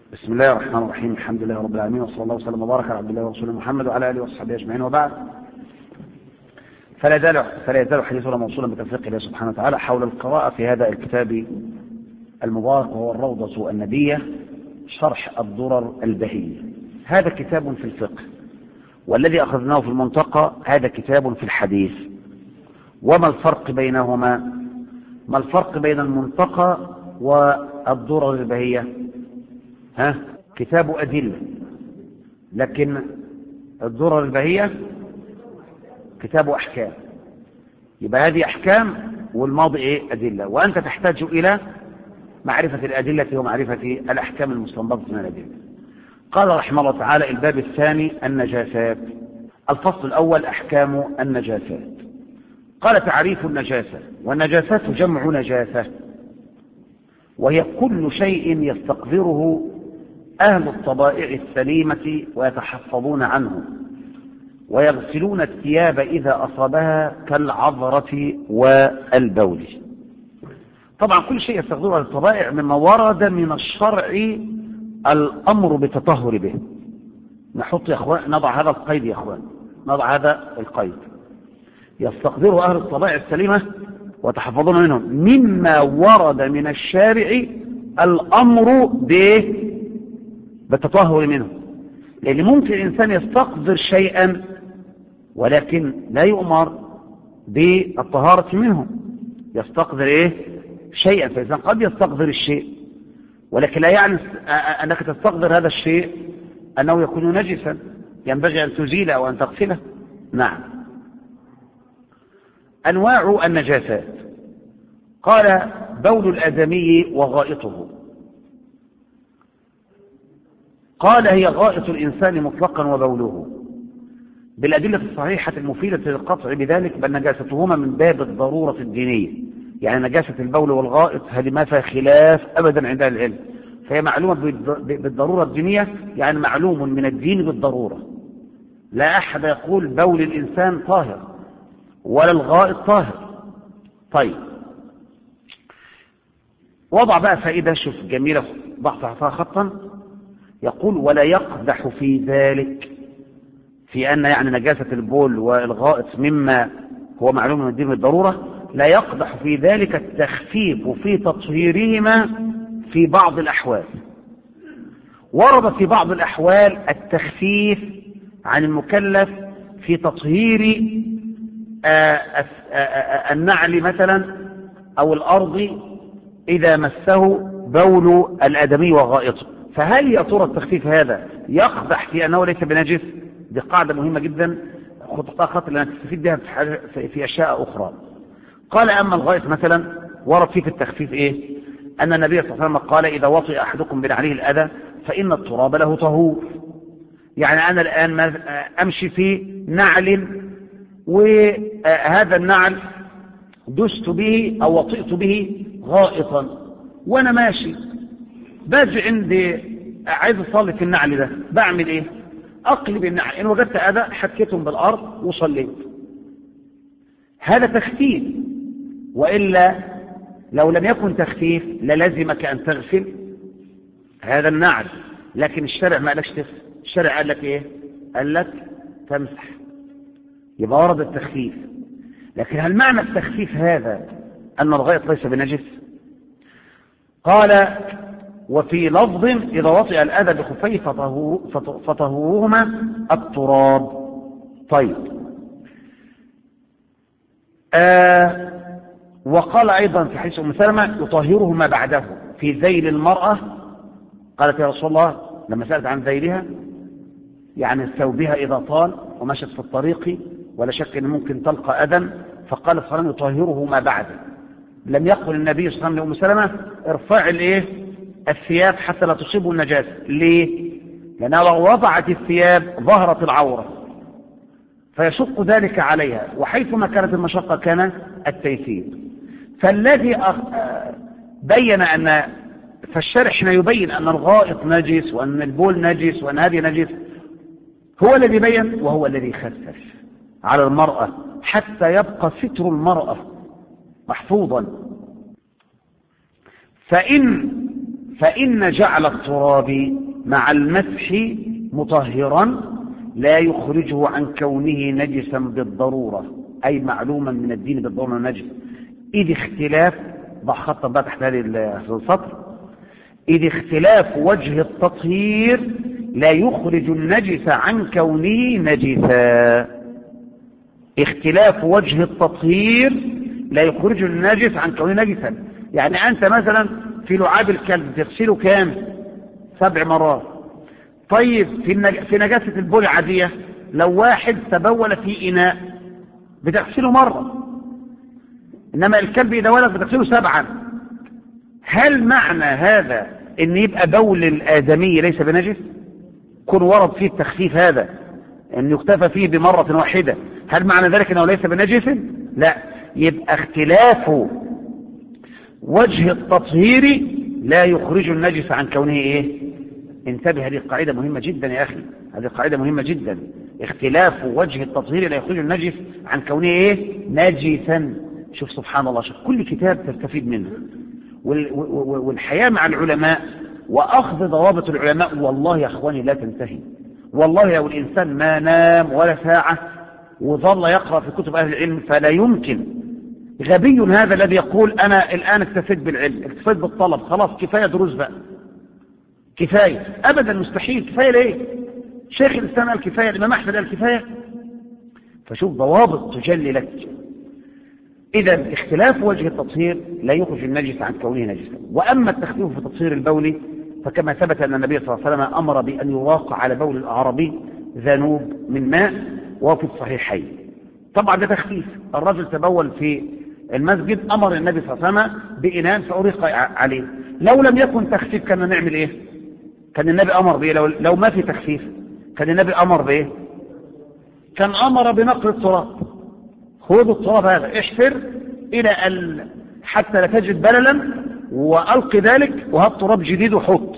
بسم الله الرحمن الرحيم. الحمد لله رب العالمين، وصلى الله وسلم وبارك على عبد الله ورسوله محمد وعلى اله وصحبه اجمعين، وبعد. فلا يزال حديثنا موصولا بتوفيق الله سبحانه وتعالى حول القراءة في هذا الكتاب المبارك، وهو الروضة الندية، شرح الدرر البهية. هذا كتاب في الفقه، والذي أخذناه في المنطقة هذا كتاب في الحديث. وما الفرق بينهما؟ ما الفرق بين المنطقة والدرر البهية؟ كتاب أدلة، لكن الدرر البهية كتاب أحكام. يبقى هذه أحكام والماضي أدلة، وأنت تحتاج إلى معرفة الأدلة ومعرفة الأحكام المستنبطة من الأدلة. قال رحمه الله تعالى: الباب الثاني النجاسات. الفصل الأول أحكام النجاسات. قال: تعريف النجاسة: والنجاسات جمع نجاسة، وهي كل شيء يستقذره أهل الطبائع السليمة ويتحفظون عنه، ويغسلون الثياب إذا أصابها كالعذرة والبول. طبعا كل شيء يستقذره أهل الطبائع مما ورد من الشرع الأمر بالتطهر به. نحط يا أخوان، نضع هذا القيد يا أخوان، نضع هذا القيد. يستقذره أهل الطبائع السليمة وتحفظون منهم مما ورد من الشارع الأمر بالتطهر منه. لأن ممكن الإنسان يستقذر شيئا ولكن لا يؤمر بالطهارة منه. يستقذر شيئا، فالإنسان قد يستقذر الشيء ولكن لا يعني أنك تستقذر هذا الشيء أنه يكون نجسا ينبغي أن تزيله أو أن تغسله. نعم. أنواع النجاسات. قال: بول الآدمي وغائطه. قال: هي غائط الإنسان مطلقا وبوله، بالأدلة الصحيحة المفيدة للقطع بذلك، بل نجاستهما من باب الضرورة الدينية. يعني نجاسة البول والغائط هذه ما فيها خلاف أبدا عند العلم، فهي معلومة بالضرورة الدينية، يعني معلوم من الدين بالضرورة. لا أحد يقول بول الإنسان طاهر ولا الغائط طاهر. طيب، وضع بقى فائدة، شوف جميلة، ضغطها خطا. يقول: ولا يقدح في ذلك، في أن يعني نجاسة البول والغائط مما هو معلوم من الدين بالضرورة، لا يقدح في ذلك التخفيف في تطهيرهما في بعض الأحوال. ورد في بعض الأحوال التخفيف عن المكلف في تطهير النعل مثلا أو الأرض إذا مسه بول الآدمي وغائطه. فهل يا ترى التخفيف هذا يقدح في أنه ليس بنجس؟ دي قاعدة مهمة جدا، خططها خط لأنك تستفيد بها في أشياء أخرى. قال: أما الغائط مثلا ورد فيه في التخفيف أن النبي صلى الله عليه وسلم قال: إذا وطئ أحدكم بنعله الأذى فإن التراب له طهور. يعني أنا الآن أمشي في نعل، وهذا النعل دست به أو وطئت به غائطا، وأنا ماشي باجي عندي عايز أصلي في النعل ده، بعمل أقلب النعل، إن وجدت أذى حكيتهم بالأرض وصليت. هذا تخفيف، وإلا لو لم يكن تخفيف للزمك أن تغسل هذا النعل، لكن الشرع ما قالكش تغسل. الشرع قال لك قال لك تمسح. يبقى ورد التخفيف، لكن هل معنى التخفيف هذا أن الغائط ليس بنجس؟ قال: وفي لفظ: إذا وطئ الأذى بخفيه فطهورهما التراب. طيب. وقال أيضا في حديث أم سلمة: يطهرهما بعده في ذيل المرأة. قالت: يا رسول الله، لما سألت عن ذيلها يعني ثوبها إذا طال ومشت في الطريق ولا شك أن ممكن تلقى أذى، فقال صلى الله عليه وسلم: يطهرهما بعده. لم يقل النبي صلى الله عليه وسلم لأم سلمة: ارفع الثياب حتى لا تصيبوا النجاسة. ليه؟ لأنها لو وضعت الثياب ظهرت العورة فيشق ذلك عليها، وحيثما كانت المشقة كان التيسير. فالذي بين أن فالشرع حين يبين أن الغائط نجس وأن البول نجس وأن هذه نجس، هو الذي بين وهو الذي خفف على المرأة حتى يبقى ستر المرأة محفوظا. فإن جعل التراب مع المسح مطهرا لا يخرجه عن كونه نجسا بالضرورة، أي معلوما من الدين بالضرورة نجس، إذ اختلاف ضع خطا بقى تحت هذه السطر، إذ اختلاف وجه التطهير لا يخرج النجس عن كونه نجسا. اختلاف وجه التطهير لا يخرج النجس عن كونه نجسا. يعني أنت مثلا في لعاب الكلب تغسله كام؟ 7 مرات. طيب في نجاسة البول عادية لو واحد تبول في إناء بتغسله مرة، إنما الكلب إذا ولد بتغسله 7. هل معنى هذا إن يبقى بول الآدمي ليس بنجس؟ كن ورد فيه التخفيف هذا أن يكتفى فيه بمرة واحدة، هل معنى ذلك أنه ليس بنجس؟ لا، يبقى اختلاف وجه التطهير لا يخرج النجس عن كونه إيه؟ انتبه، هذه قاعدة مهمة جدا يا أخي، هذه قاعدة مهمة جدا. اختلاف وجه التطهير لا يخرج النجس عن كونه إيه؟ نجسا. شوف سبحان الله، شوف كل كتاب تستفيد منه، والحياة مع العلماء وأخذ ضوابط العلماء والله يا أخواني لا تنتهي. والله لو الإنسان ما نام ولا ساعة وظل يقرأ في كتب أهل العلم فلا يمكن. غبي هذا الذي يقول أنا الآن اكتفيت بالعلم، اكتفيت بالطلب، خلاص كفاية دروس بقى، كفاية. أبدا مستحيل. كفاية ليه؟ شيخ الإسلام قال كفاية، الإمام أحمد قال كفاية. فشوف ضوابط تجلي لك. إذا اختلاف وجه التطهير لا يخرج النجس عن كونه نجسا. وأما التخفيف في تطهير البول فكما ثبت أن النبي صلى الله عليه وسلم أمر بأن يراق على بول الأعرابي ذنوب من ماء، وفي الصحيحين. طبعا ده تخفيف، الرجل تبول في المسجد أمر النبي صلى الله عليه وسلم بإناء فأريق عليه. لو لم يكن تخفيف كان نعمل إيه؟ كان النبي أمر بإيه؟ لو ما في تخفيف كان النبي أمر بإيه؟ كان أمر بنقل التراب. خذ التراب هذا احفر إلى حتى لا تجد بللا وألق ذلك وهات تراب جديد وحط.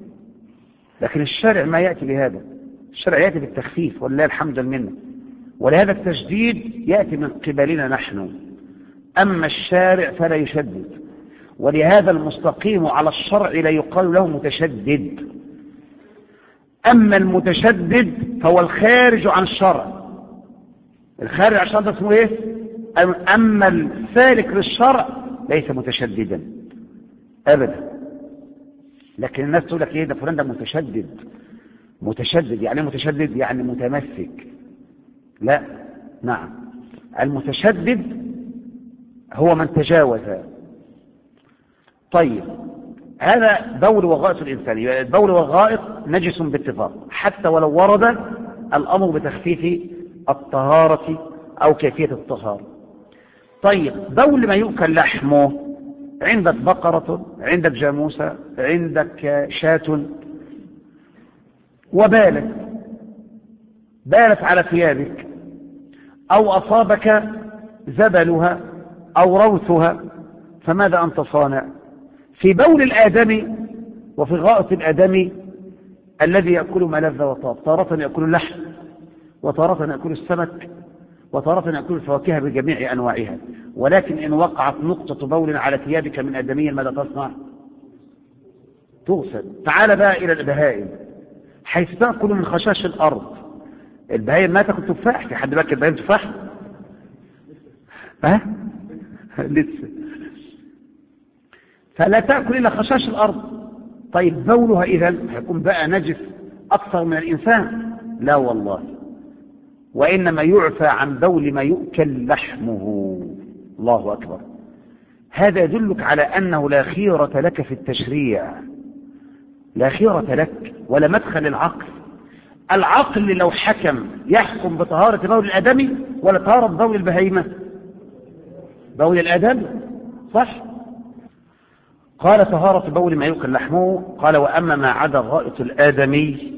لكن الشارع ما يأتي بهذا، الشارع يأتي بالتخفيف ولله الحمد منه، ولهذا التشديد يأتي من قبلنا نحن، أما الشارع فلا يشدد. ولهذا المستقيم على الشرع لا يقال له متشدد، أما المتشدد فهو الخارج عن الشرع. الخارج عن الشرع اسمه إيه؟ أما السالك للشرع ليس متشددا أبدا. لكن الناس تقول لك إيه ده فلان ده متشدد. متشدد يعني متشدد يعني متمسك. لا، نعم، المتشدد هو من تجاوز. طيب هذا بول وغائط الإنسان. البول والغائط نجس باتفاق حتى ولو ورد الأمر بتخفيف الطهارة أو كيفية الطهارة. طيب بول ما يؤكل لحمه، عندك بقرة، عندك جاموسة، عندك شاة وبالت على ثيابك أو أصابك زبلها أو روثها، فماذا أنت صانع؟ في بول الآدمي وفي غائط الآدمي الذي يأكل ما لذ وطاب، تارة يأكل اللحم وتارة يأكل السمك وتارة يأكل الفواكه بجميع أنواعها. ولكن إن وقعت نقطة بول على ثيابك من آدمي ماذا تصنع؟ تغسل. تعال بقى إلى البهائم حيث تأكل من خشاش الأرض. البهائم ما تأكل تفاح؟ في حد باكل البهائم تفاح؟ ها؟ لسه. فلا تأكل إلا خشاش الأرض. طيب بولها إذا هيكون بقى نجس أكثر من الإنسان؟ لا والله، وإنما يعفى عن بول ما يؤكل لحمه. الله أكبر. هذا يدلك على أنه لا خيرة لك في التشريع، لا خيرة لك ولا مدخل العقل. العقل لو حكم يحكم بطهارة بول الآدمي ولا طهارة بول البهيمة؟ بول الآدمي صح. قال طهارة بول ما يؤكل لحمه. قال وأما ما عدا غائط الآدمي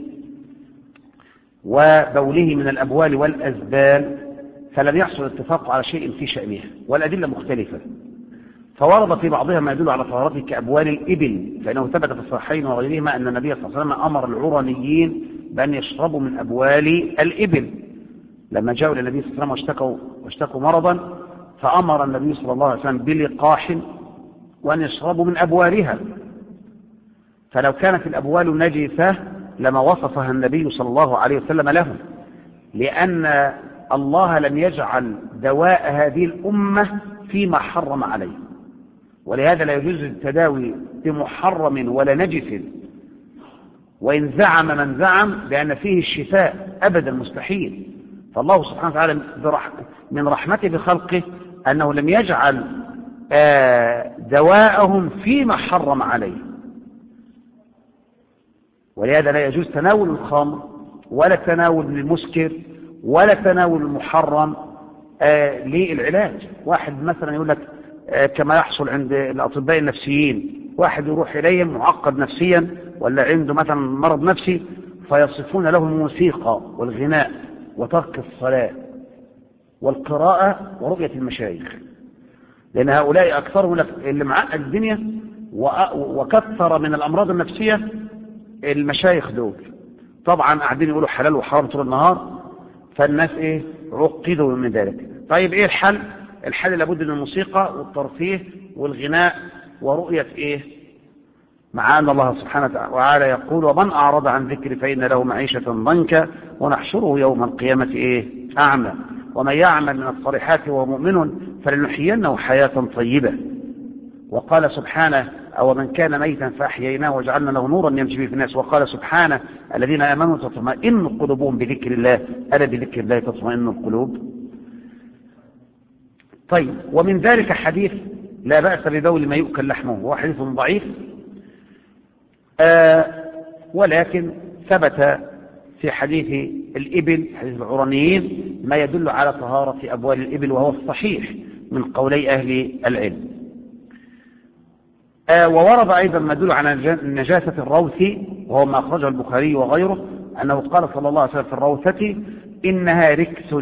وبوله من الأبوال والأزبال فلم يحصل اتفاق على شيء في شأنها، والأدلة مختلفة. فورد في بعضها ما يدل على طهارته كأبوال الإبل، فإنه ثبت في الصحيحين وغيرهما أن النبي صلى الله عليه وسلم أمر العرنيين بأن يشربوا من أبوال الإبل لما جاءوا إلى النبي صلى الله عليه وسلم واشتكوا مرضا، فأمر النبي صلى الله عليه وسلم بلقاح وأن يشربوا من أبوالها. فلو كانت الأبوال نجسة لما وصفها النبي صلى الله عليه وسلم لهم، لأن الله لم يجعل دواء هذه الأمة فيما حرم عليه، ولهذا لا يجوز التداوي بمحرم ولا نجس، وإن زعم من زعم بأن فيه الشفاء أبدا مستحيل. فالله سبحانه وتعالى من رحمته بخلقه أنه لم يجعل دواءهم فيما حرم عليه، ولهذا لا يجوز تناول الخمر ولا تناول المسكر ولا تناول المحرم للعلاج. واحد مثلا يقول لك كما يحصل عند الأطباء النفسيين، واحد يروح إليهم معقد نفسيا ولا عنده مثلا مرض نفسي، فيصفون له الموسيقى والغناء وترك الصلاة والقراءة ورؤية المشايخ، لأن هؤلاء أكثرهم اللي معقد الدنيا وكثر من الأمراض النفسية المشايخ دول. طبعا قاعدين يقولوا حلال وحرام طول النهار، فالناس عقدوا من ذلك. طيب ايه الحل؟ الحل لابد من الموسيقى والترفيه والغناء ورؤية مع أن الله سبحانه وتعالى يقول ومن أعرض عن ذكري فإن له معيشة ضنكا ونحشره يوم القيامة أعمى ومن يعمل من الصالحات وهو مؤمن فلنحيينه حياة طيبة. وقال سبحانه أو من كان ميتا فأحييناه وجعلنا له نورا يمشي به في الناس. وقال سبحانه الذين آمنوا تطمئن قلوبهم بذكر الله ألا بذكر الله تطمئن القلوب. طيب، ومن ذلك حديث لا بأس ببول ما يؤكل لحمه، وهو حديث ضعيف ولكن ثبت في حديث الإبل حديث العرانيين ما يدل على طهارة أبوال الإبل، وهو الصحيح من قولي أهل العلم. وورد أيضا ما يدل على نجاسة الروث، وهو ما أخرجه البخاري وغيره، أنه قال صلى الله عليه وسلم في الروثة إنها ركس.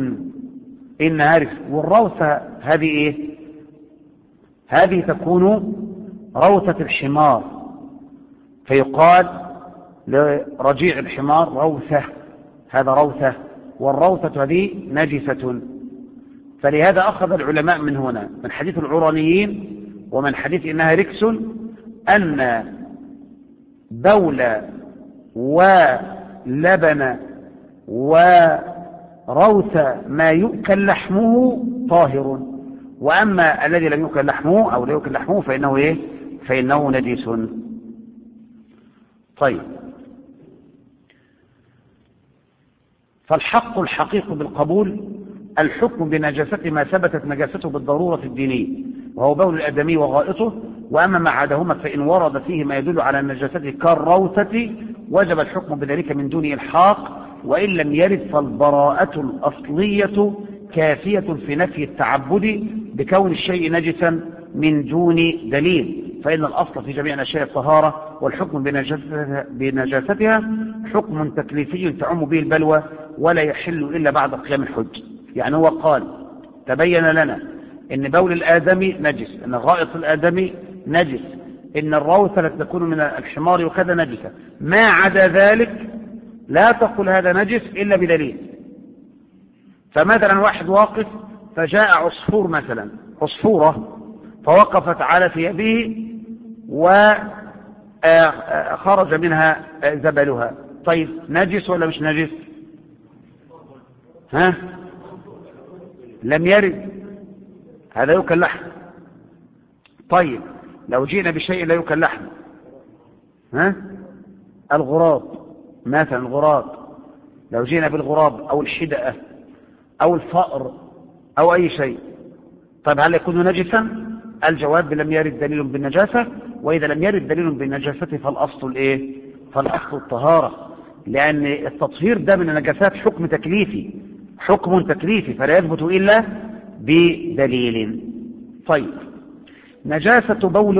والروثة هذه هذه تكون روثة الحمار، فيقال لرجيع الحمار روثة، هذا روثة، والروثة هذه نجسة. فلهذا أخذ العلماء من هنا من حديث العرانيين ومن حديث إنها ركس أن بول ولبن وروث ما يؤكل لحمه طاهر، وأما الذي لم يؤكل لحمه أو لا يؤكل لحمه فإنه نجس. طيب، فالحق الحقيق بالقبول الحكم بنجاسته ما ثبتت نجاسته بالضرورة الدينية، وهو بول الآدمي وغائطه، وأما ما عداهما فإن ورد فيه ما يدل على نجاسته كالروثة وجب الحكم بذلك من دون إلحاق، وإن لم يرد فالبراءة الأصلية كافية في نفي التعبد بكون الشيء نجسا من دون دليل، فإن الأصل في جميع الأشياء الطهارة، والحكم بنجاستها حكم تكليفي تعم به البلوى ولا يحل إلا بعد قيام الحج. يعني هو قال تبين لنا إن بول الآدمي نجس، إن غائط الآدمي نجس، إن الروثة التي تكون من الحمار وكذا نجسة، ما عدا ذلك لا تقل هذا نجس إلا بدليل. فمثلا واحد واقف فجاء عصفور مثلا، عصفورة فوقفت على ثيابه وخرج منها زبلها، طيب نجس ولا مش نجس؟ لم يرد، هذا يؤكل لحم. طيب لو جينا بشيء لا يؤكل لحم، الغراب مثلا، الغراب لو جينا بالغراب أو الحدأة أو الفأر أو أي شيء، طيب هل يكون نجسا؟ الجواب لم يرد دليل بالنجاسة، وإذا لم يرد دليل بالنجاسة فالأصل فالأصل الطهارة، لأن التطهير ده من النجاسات حكم تكليفي فلا يثبت إلا بدليل. طيب، نجاسة بول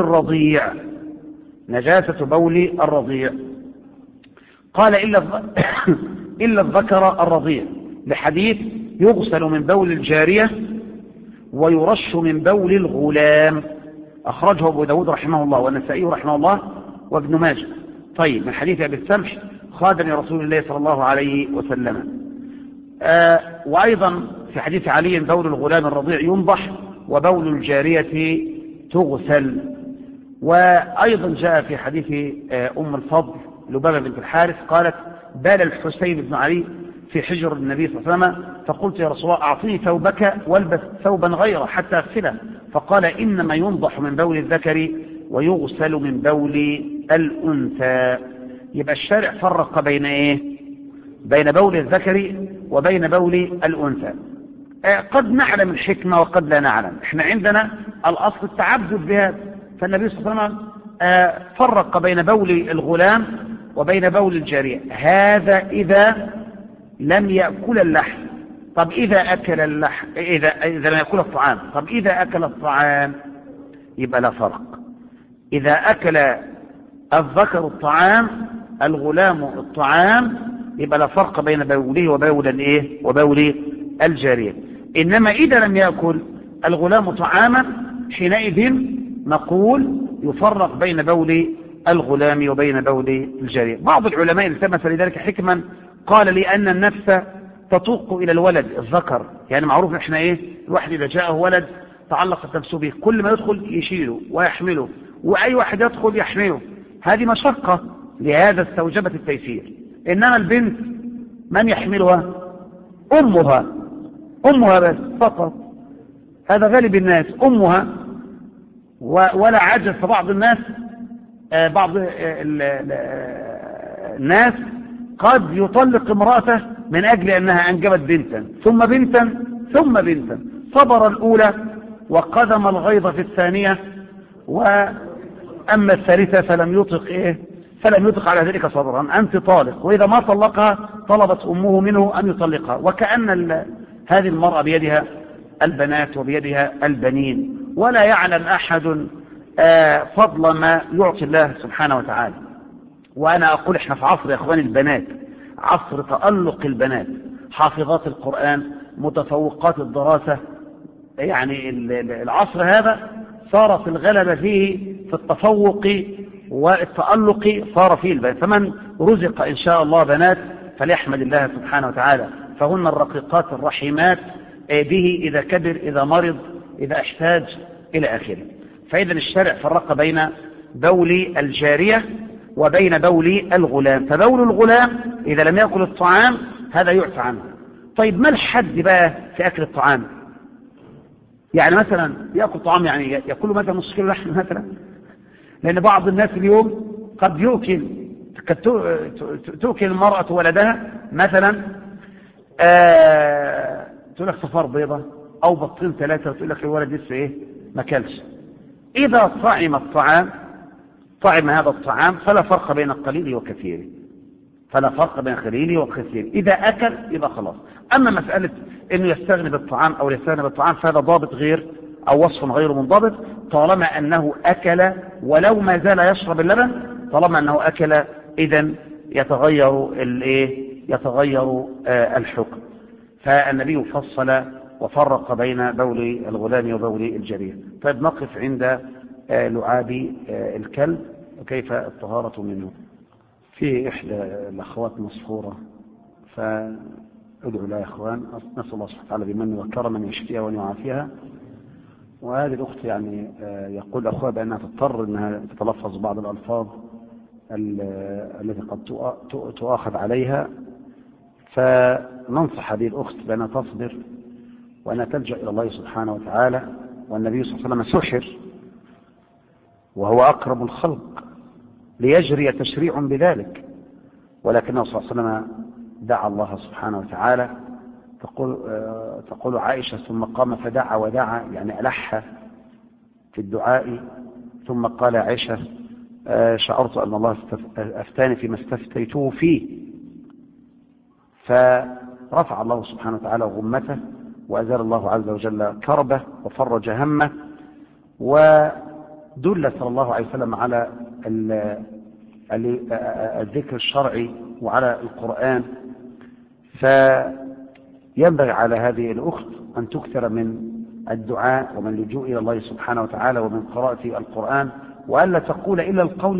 الرضيع قال إلا الذكر الرضيع، لحديث يغسل من بول الجارية ويرش من بول الغلام، أخرجه أبو داود رحمه الله والنسائي رحمه الله وابن ماجه. طيب، من حديث أبي السمح خادم رسول الله صلى الله عليه وسلم. وأيضا في حديث علي بول الغلام الرضيع ينضح وبول الجارية تغسل. وأيضا جاء في حديث أم الفضل لبابة بنت الحارث قالت بال الحسين بن علي في حجر النبي صلى الله عليه وسلم، فقلت يا رسول الله أعطيني ثوبك والبس ثوبا غيره حتى أغسله، فقال إنما ينضح من بول الذكر ويغسل من بول الأنثى. يبقى الشارع فرق بين إيه؟ بين بول الذكر وبين بول الأنثى. قد نعلم الحكمة وقد لا نعلم. احنا عندنا الأصل التعبد بهذا، فالنبي صلى الله عليه وسلم فرق بين بول الغلام وبين بول الجارية، هذا إذا لم يأكل اللحم. طب إذا أكل اللحم، إذا لم يأكل الطعام، طب إذا أكل الطعام يبقى لا فرق. إذا أكل الذكر الطعام، الغلام الطعام، يبقى لا فرق بين بوله وبول الايه وبول الجارية. إنما إذا لم يأكل الغلام طعاما حينئذ نقول يفرق بين بول الغلام وبين بول الجارية. بعض العلماء التمس لذلك حكما، قال لأن النفس تطوق إلى الولد الذكر، يعني معروف احنا ايه، الواحد إذا جاءه ولد تعلقت نفسه به، كل ما يدخل يشيله ويحمله، وأي واحد يدخل يحمله، هذه مشقة، لهذا استوجبت التيسير. إنما البنت من يحملها؟ أمها بس فقط، هذا غالب الناس أمها. ولا عجز فبعض الناس، بعض الناس قد يطلق امرأته من أجل أنها أنجبت بنتا ثم بنتا ثم بنتا، صبر الأولى وقدم الغيظ في الثانية، وأما الثالثة فلم يطلق على ذلك صبرا، أنت طالق. وإذا ما طلقها طلبت أمه منه أن يطلقها، وكأن هذه المرأة بيدها البنات وبيدها البنين، ولا يعلم أحد فضل ما يعطي الله سبحانه وتعالى. وأنا أقول إحنا في عصر يا أخواني البنات، عصر تألق البنات، حافظات القرآن، متفوقات الدراسة، يعني العصر هذا صارت الغلبة فيه في التفوق والتألق صار فيه البنات. فمن رزق إن شاء الله بنات فليحمد الله سبحانه وتعالى، فهن الرقيقات الرحيمات به إذا كبر، إذا مرض، إذا احتاج إلى آخره. فإذا الشارع فرق بين بول الجارية وبين بول الغلام. فبول الغلام إذا لم يأكل الطعام هذا يعفى عنه. طيب ما الحد بقى في أكل الطعام؟ يعني مثلا يأكل طعام، يعني يأكل مثلا نص كيلو لحم مثلا، لأن بعض الناس اليوم قد تؤكل المرأة ولدها مثلا تقول لك صفار بيضة أو بطين ثلاثة، وتقول لك الولد لسه إيه ما كلش. إذا طعم هذا الطعام فلا فرق بين القليل وكثيره، إذا أكل يبقى خلاص. أما مسألة إنه يستغني بالطعام أو يستغني بالطعام فهذا ضابط غير أو وصف غير منضبط، طالما أنه أكل ولو ما زال يشرب اللبن، طالما أنه أكل إذن يتغير الحكم. فالنبي فصل وفرق بين بول الغلام وبول الجارية. طيب نقف عند لعاب الكلب وكيف الطهارة منه. في إحدى الأخوات مصفورة، فأدعو لها يا إخوان، نسأل الله سبحانه وتعالى بمن وكرم أن يشفيها وأن يعافيها. وهذه الأخت يعني يقول أخوها بأنها تضطر أنها تتلفظ بعض الألفاظ التي قد تؤاخذ عليها، فننصح هذه الأخت بأنها تصبر وأنها تلجأ إلى الله سبحانه وتعالى. والنبي صلى الله عليه وسلم سحر وهو أقرب الخلق ليجري تشريع بذلك، ولكنه صلى الله عليه وسلم دعا الله سبحانه وتعالى. تقول عائشة ثم قام فدعا ودعا، يعني ألح في الدعاء، ثم قال عائشة شعرت أن الله أفتاني فيما استفتيته فيه، فرفع الله سبحانه وتعالى غمته وأزال الله عز وجل كربه وفرج همه، ودل صلى الله عليه وسلم على الذكر الشرعي وعلى القرآن. فينبغي على هذه الأخت أن تكثر من الدعاء ومن اللجوء إلى الله سبحانه وتعالى ومن قراءة القرآن، وألا تقول إلا القول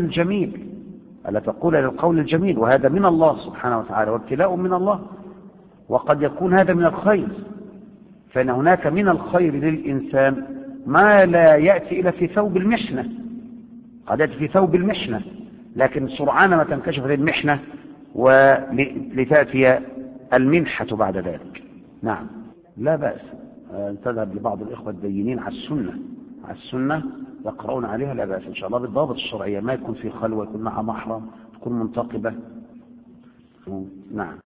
الجميل، وهذا من الله سبحانه وتعالى وابتلاء من الله، وقد يكون هذا من الخير، فإن هناك من الخير للإنسان ما لا يأتي إلا في ثوب المحنة، قد يأتي في ثوب المحنة، لكن سرعان ما تنكشف هذه المحنة ولتأتي المنحة بعد ذلك. نعم، لا بأس تذهب لبعض الإخوة الدينين على السنة يقرؤون عليها، لا بأس إن شاء الله بالضابط الشرعية، ما يكون في خلوة، يكون مع محرم، تكون منتقبة. نعم.